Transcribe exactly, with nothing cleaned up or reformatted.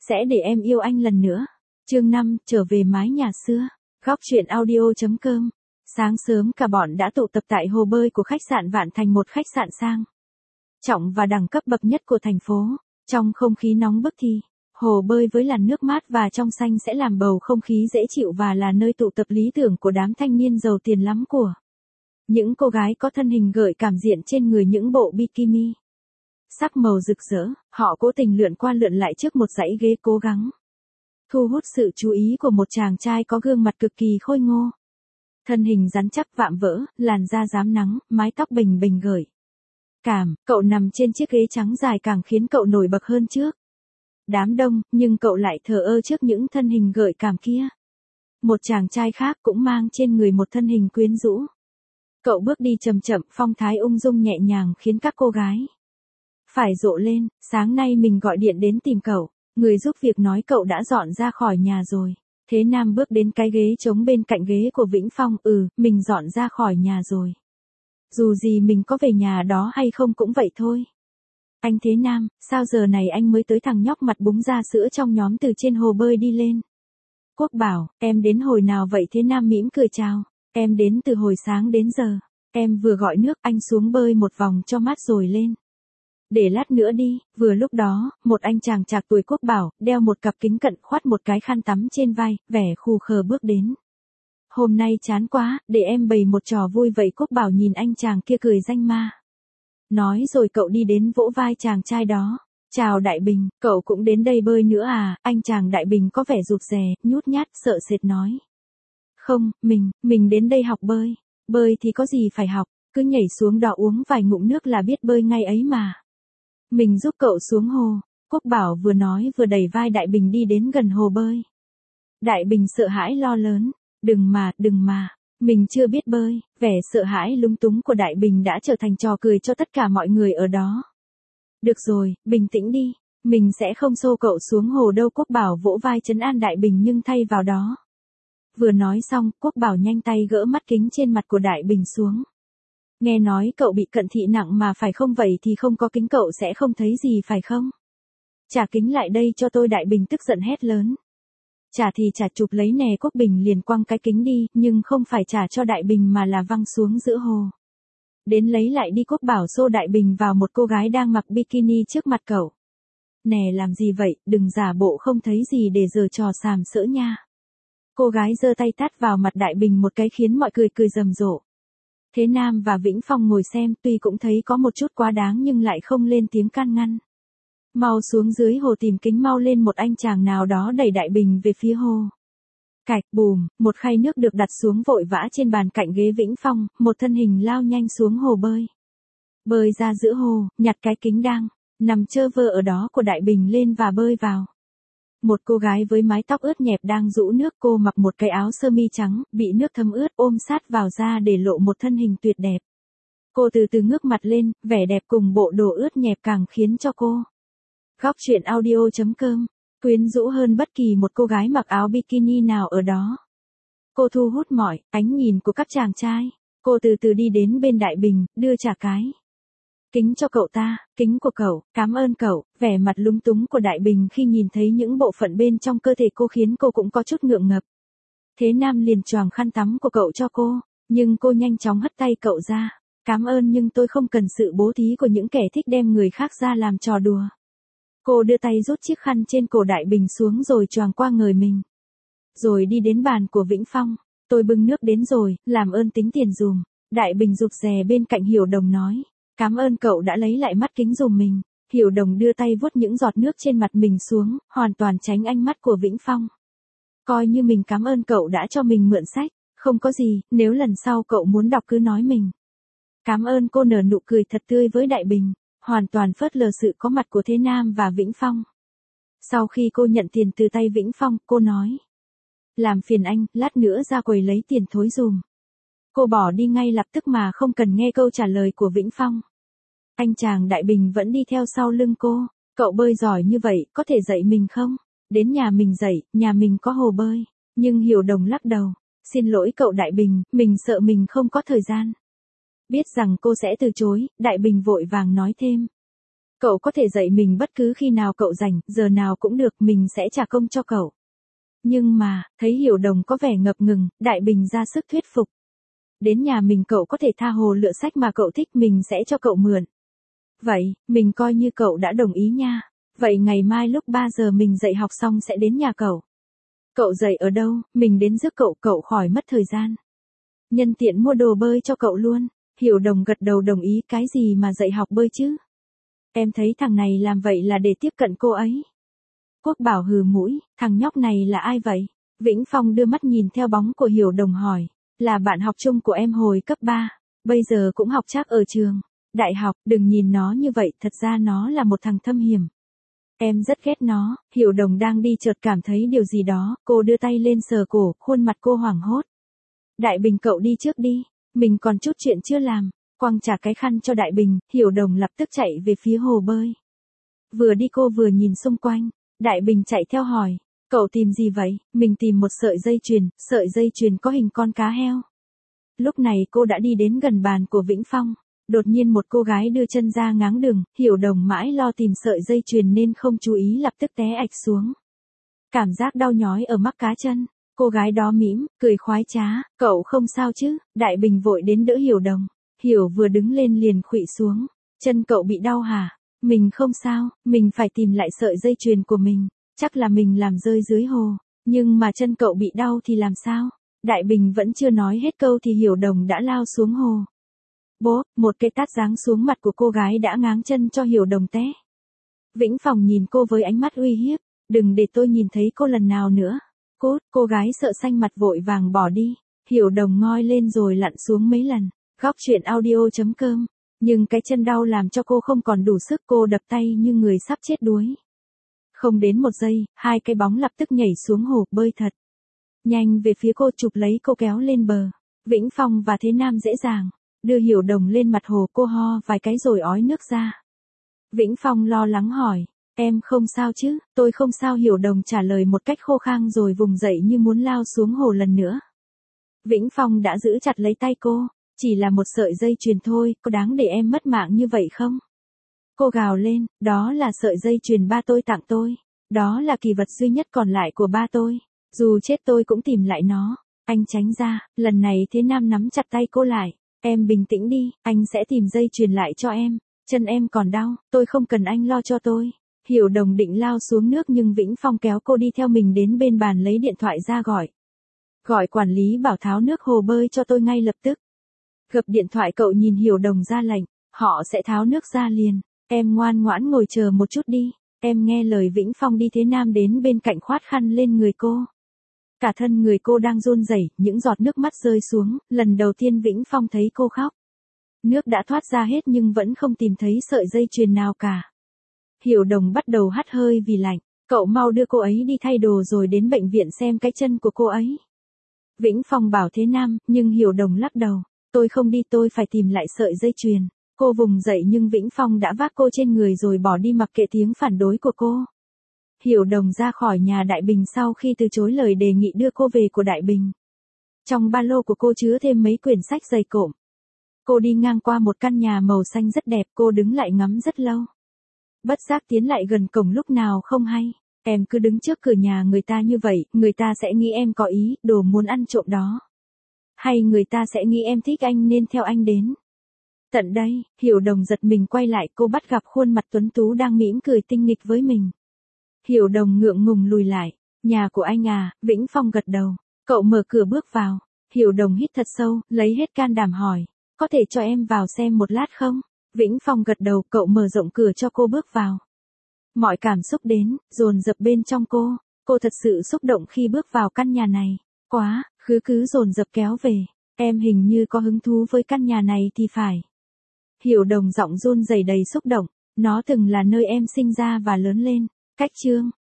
sẽ để em yêu anh lần nữa. Chương năm, trở về mái nhà xưa. Góc truyện audio.com. Sáng sớm cả bọn đã tụ tập tại hồ bơi của khách sạn Vạn Thành, một khách sạn sang trọng và đẳng cấp bậc nhất của thành phố. Trong không khí nóng bức thì, hồ bơi với làn nước mát và trong xanh sẽ làm bầu không khí dễ chịu và là nơi tụ tập lý tưởng của đám thanh niên giàu tiền lắm của. Những cô gái có thân hình gợi cảm diện trên người những bộ bikini sắc màu rực rỡ, họ cố tình lượn qua lượn lại trước một dãy ghế, cố gắng thu hút sự chú ý của một chàng trai có gương mặt cực kỳ khôi ngô. Thân hình rắn chắc vạm vỡ, làn da rám nắng, mái tóc bình bình gợi cảm, cậu nằm trên chiếc ghế trắng dài càng khiến cậu nổi bật hơn trước đám đông, nhưng cậu lại thờ ơ trước những thân hình gợi cảm kia. Một chàng trai khác cũng mang trên người một thân hình quyến rũ. Cậu bước đi chậm chậm, phong thái ung dung nhẹ nhàng khiến các cô gái phải rộ lên. Sáng nay mình gọi điện đến tìm cậu, người giúp việc nói cậu đã dọn ra khỏi nhà rồi. Thế Nam bước đến cái ghế trống bên cạnh ghế của Vĩnh Phong. Ừ, mình dọn ra khỏi nhà rồi. Dù gì mình có về nhà đó hay không cũng vậy thôi. Anh Thế Nam, sao giờ này anh mới tới? Thằng nhóc mặt búng ra sữa trong nhóm từ trên hồ bơi đi lên. Quốc bảo, em đến hồi nào vậy? Thế Nam mỉm cười chào. Em đến từ hồi sáng đến giờ. Em vừa gọi nước, anh xuống bơi một vòng cho mát rồi lên. Để lát nữa đi. Vừa lúc đó, một anh chàng chạc tuổi Quốc bảo, đeo một cặp kính cận, khoác một cái khăn tắm trên vai, vẻ khù khờ bước đến. Hôm nay chán quá, để em bày một trò vui vậy. Quốc bảo nhìn anh chàng kia cười danh ma. Nói rồi cậu đi đến vỗ vai chàng trai đó. Chào Đại Bình, cậu cũng đến đây bơi nữa à? Anh chàng Đại Bình có vẻ rụt rè, nhút nhát, sợ sệt nói. Không, mình, mình đến đây học bơi. Bơi thì có gì phải học, cứ nhảy xuống đó uống vài ngụm nước là biết bơi ngay ấy mà. Mình giúp cậu xuống hồ. Quốc bảo vừa nói vừa đẩy vai Đại Bình đi đến gần hồ bơi. Đại Bình sợ hãi lo lớn. Đừng mà, đừng mà. Mình chưa biết bơi. Vẻ sợ hãi lúng túng của Đại Bình đã trở thành trò cười cho tất cả mọi người ở đó. Được rồi, bình tĩnh đi. Mình sẽ không xô cậu xuống hồ đâu. Quốc bảo vỗ vai trấn an Đại Bình, nhưng thay vào đó. Vừa nói xong, Quốc bảo nhanh tay gỡ mắt kính trên mặt của Đại Bình xuống. Nghe nói cậu bị cận thị nặng mà phải không? Vậy thì không có kính cậu sẽ không thấy gì phải không? Trả kính lại đây cho tôi. Đại Bình tức giận hét lớn. Trả thì trả, chụp lấy nè. Quốc Bình liền quăng cái kính đi, nhưng không phải trả cho Đại Bình mà là văng xuống giữa hồ. Đến lấy lại đi. Quốc bảo xô Đại Bình vào một cô gái đang mặc bikini trước mặt cậu. Nè, làm gì vậy? Đừng giả bộ không thấy gì để giở trò sàm sỡ nha. Cô gái giơ tay tát vào mặt Đại Bình một cái khiến mọi người cười rầm rộ. Thế Nam và Vĩnh Phong ngồi xem, tuy cũng thấy có một chút quá đáng nhưng lại không lên tiếng can ngăn. Mau xuống dưới hồ tìm kính mau lên. Một anh chàng nào đó đẩy Đại Bình về phía hồ. Cạch, bùm, một khay nước được đặt xuống vội vã trên bàn cạnh ghế Vĩnh Phong, một thân hình lao nhanh xuống hồ bơi. Bơi ra giữa hồ, nhặt cái kính đang nằm trơ vơ ở đó của Đại Bình lên và bơi vào. Một cô gái với mái tóc ướt nhẹp đang rũ nước. Cô mặc một cái áo sơ mi trắng, bị nước thấm ướt, ôm sát vào da để lộ một thân hình tuyệt đẹp. Cô từ từ ngước mặt lên, vẻ đẹp cùng bộ đồ ướt nhẹp càng khiến cho cô. Góc truyện audio.com. Quyến rũ hơn bất kỳ một cô gái mặc áo bikini nào ở đó. Cô thu hút mọi ánh nhìn của các chàng trai. Cô từ từ đi đến bên Đại Bình, đưa trả cái kính cho cậu ta. Kính của cậu, cảm ơn cậu. Vẻ mặt lúng túng của Đại Bình khi nhìn thấy những bộ phận bên trong cơ thể cô khiến cô cũng có chút ngượng ngập. Thế Nam liền choàng khăn tắm của cậu cho cô, nhưng cô nhanh chóng hất tay cậu ra. Cảm ơn nhưng tôi không cần sự bố thí của những kẻ thích đem người khác ra làm trò đùa. Cô đưa tay rút chiếc khăn trên cổ Đại Bình xuống rồi choàng qua người mình. Rồi đi đến bàn của Vĩnh Phong. Tôi bưng nước đến rồi, làm ơn tính tiền dùm. Đại Bình rụt rè bên cạnh Hiểu Đồng nói. Cảm ơn cậu đã lấy lại mắt kính dùm mình. Hiểu Đồng đưa tay vuốt những giọt nước trên mặt mình xuống, hoàn toàn tránh ánh mắt của Vĩnh Phong. Coi như mình cảm ơn cậu đã cho mình mượn sách. Không có gì, nếu lần sau cậu muốn đọc cứ nói mình. Cảm ơn. Cô nở nụ cười thật tươi với Đại Bình, hoàn toàn phớt lờ sự có mặt của Thế Nam và Vĩnh Phong. Sau khi cô nhận tiền từ tay Vĩnh Phong, cô nói. Làm phiền anh, lát nữa ra quầy lấy tiền thối dùm. Cô bỏ đi ngay lập tức mà không cần nghe câu trả lời của Vĩnh Phong. Anh chàng Đại Bình vẫn đi theo sau lưng cô. Cậu bơi giỏi như vậy, có thể dạy mình không? Đến nhà mình dạy, nhà mình có hồ bơi. Nhưng Hiểu Đồng lắc đầu. Xin lỗi cậu Đại Bình, mình sợ mình không có thời gian. Biết rằng cô sẽ từ chối, Đại Bình vội vàng nói thêm. Cậu có thể dạy mình bất cứ khi nào cậu rảnh, giờ nào cũng được, mình sẽ trả công cho cậu. Nhưng mà, thấy Hiểu Đồng có vẻ ngập ngừng, Đại Bình ra sức thuyết phục. Đến nhà mình cậu có thể tha hồ lựa sách mà cậu thích, mình sẽ cho cậu mượn. Vậy, mình coi như cậu đã đồng ý nha. Vậy ngày mai lúc ba giờ mình dạy học xong sẽ đến nhà cậu. Cậu dạy ở đâu, mình đến rước cậu, cậu khỏi mất thời gian. Nhân tiện mua đồ bơi cho cậu luôn. Hiểu Đồng gật đầu đồng ý, cái gì mà dạy học bơi chứ? Em thấy thằng này làm vậy là để tiếp cận cô ấy. Quốc Bảo hừ mũi, thằng nhóc này là ai vậy? Vĩnh Phong đưa mắt nhìn theo bóng của Hiểu Đồng hỏi, là bạn học chung của em hồi cấp ba, bây giờ cũng học chắc ở trường đại học, đừng nhìn nó như vậy, thật ra nó là một thằng thâm hiểm. Em rất ghét nó. Hiểu Đồng đang đi chợt cảm thấy điều gì đó, cô đưa tay lên sờ cổ, khuôn mặt cô hoảng hốt. Đại Bình cậu đi trước đi, mình còn chút chuyện chưa làm. Quăng trả cái khăn cho Đại Bình, Hiểu Đồng lập tức chạy về phía hồ bơi. Vừa đi cô vừa nhìn xung quanh, Đại Bình chạy theo hỏi, cậu tìm gì vậy? Mình tìm một sợi dây chuyền, sợi dây chuyền có hình con cá heo. Lúc này cô đã đi đến gần bàn của Vĩnh Phong, đột nhiên một cô gái đưa chân ra ngáng đường, Hiểu Đồng mãi lo tìm sợi dây chuyền nên không chú ý lập tức té ạch xuống. Cảm giác đau nhói ở mắc cá chân, cô gái đó mỉm, cười khoái trá, cậu không sao chứ? Đại Bình vội đến đỡ Hiểu Đồng. Hiểu vừa đứng lên liền khuỵu xuống, chân cậu bị đau hả? Mình không sao, mình phải tìm lại sợi dây chuyền của mình, chắc là mình làm rơi dưới hồ, nhưng mà chân cậu bị đau thì làm sao? Đại Bình vẫn chưa nói hết câu thì Hiểu Đồng đã lao xuống hồ. Bố, một cái tát giáng xuống mặt của cô gái đã ngáng chân cho Hiểu Đồng té. Vĩnh Phong nhìn cô với ánh mắt uy hiếp, đừng để tôi nhìn thấy cô lần nào nữa. Cốt, cô gái sợ xanh mặt vội vàng bỏ đi, Hiểu Đồng ngoi lên rồi lặn xuống mấy lần. Góc truyện audio chấm com, nhưng cái chân đau làm cho cô không còn đủ sức, cô đập tay như người sắp chết đuối. Không đến một giây, hai cái bóng lập tức nhảy xuống hồ, bơi thật nhanh về phía cô, chụp lấy cô kéo lên bờ. Vĩnh Phong và Thế Nam dễ dàng đưa Hiểu Đồng lên mặt hồ, cô ho vài cái rồi ói nước ra. Vĩnh Phong lo lắng hỏi, em không sao chứ? Tôi không sao, Hiểu Đồng trả lời một cách khô khan rồi vùng dậy như muốn lao xuống hồ lần nữa. Vĩnh Phong đã giữ chặt lấy tay cô, chỉ là một sợi dây chuyền thôi, có đáng để em mất mạng như vậy không? Cô gào lên, đó là sợi dây chuyền ba tôi tặng tôi, đó là kỳ vật duy nhất còn lại của ba tôi, dù chết tôi cũng tìm lại nó. Anh tránh ra, lần này Thế Nam nắm chặt tay cô lại, em bình tĩnh đi, anh sẽ tìm dây chuyền lại cho em, chân em còn đau, tôi không cần anh lo cho tôi. Hiểu Đồng định lao xuống nước nhưng Vĩnh Phong kéo cô đi theo mình đến bên bàn lấy điện thoại ra gọi. Gọi quản lý bảo tháo nước hồ bơi cho tôi ngay lập tức. Gập điện thoại cậu nhìn Hiểu Đồng ra lệnh, họ sẽ tháo nước ra liền, em ngoan ngoãn ngồi chờ một chút đi, em nghe lời Vĩnh Phong đi. Thế Nam đến bên cạnh khoát khăn lên người cô. Cả thân người cô đang run rẩy, những giọt nước mắt rơi xuống, lần đầu tiên Vĩnh Phong thấy cô khóc. Nước đã thoát ra hết nhưng vẫn không tìm thấy sợi dây chuyền nào cả. Hiểu Đồng bắt đầu hắt hơi vì lạnh, cậu mau đưa cô ấy đi thay đồ rồi đến bệnh viện xem cái chân của cô ấy. Vĩnh Phong bảo Thế Nam, nhưng Hiểu Đồng lắc đầu. Tôi không đi, tôi phải tìm lại sợi dây chuyền. Cô vùng dậy nhưng Vĩnh Phong đã vác cô trên người rồi bỏ đi mặc kệ tiếng phản đối của cô. Hiểu Đồng ra khỏi nhà Đại Bình sau khi từ chối lời đề nghị đưa cô về của Đại Bình. Trong ba lô của cô chứa thêm mấy quyển sách dày cộm. Cô đi ngang qua một căn nhà màu xanh rất đẹp, cô đứng lại ngắm rất lâu. Bất giác tiến lại gần cổng lúc nào không hay. Em cứ đứng trước cửa nhà người ta như vậy, người ta sẽ nghĩ em có ý, đồ muốn ăn trộm đó. Hay người ta sẽ nghĩ em thích anh nên theo anh đến. Tận đây, Hiểu Đồng giật mình quay lại, cô bắt gặp khuôn mặt tuấn tú đang mỉm cười tinh nghịch với mình. Hiểu Đồng ngượng ngùng lùi lại, nhà của anh à? Vĩnh Phong gật đầu, cậu mở cửa bước vào. Hiểu Đồng hít thật sâu, lấy hết can đảm hỏi, có thể cho em vào xem một lát không? Vĩnh Phong gật đầu, cậu mở rộng cửa cho cô bước vào. Mọi cảm xúc đến, dồn dập bên trong cô, cô thật sự xúc động khi bước vào căn nhà này, quá, khứ cứ dồn dập kéo về, em hình như có hứng thú với căn nhà này thì phải. Hiểu Đồng giọng run rẩy đầy xúc động, nó từng là nơi em sinh ra và lớn lên. Cách chương